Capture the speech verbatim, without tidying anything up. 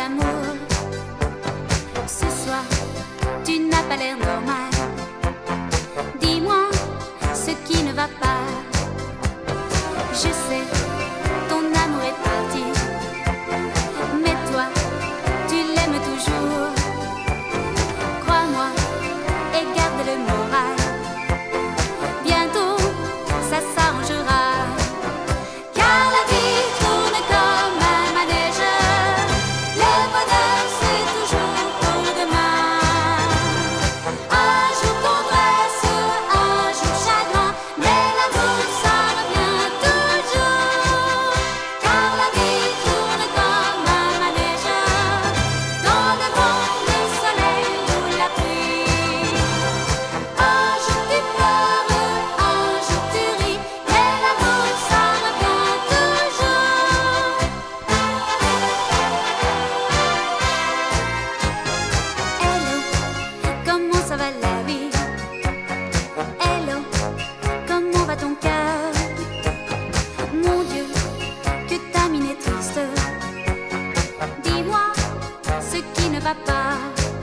d'amour. Ce soir, tu n'as pas l'air normal. Dis-moi ce qui ne va pas. Je sais, ton amour est parti, mais toi, tu l'aimes toujours. Crois-moi et garde le moral. Bientôt, ça s'arrangera. Car la vie tourne comme un manège. Le bonheur, c'est toujours pour demain. Un jour tendresse, un jour chagrin, mais l'amour, ça revient toujours. Car la vie tourne comme un manège. Dans le vent, le soleil ou la pluie. Un jour tu pleures, un jour tu ris, mais l'amour, ça revient toujours. Hello, comment ça va la vie? Hello, comment va ton cœur? Mon Dieu, que ta mine est triste. Dis-moi ce qui ne va pas.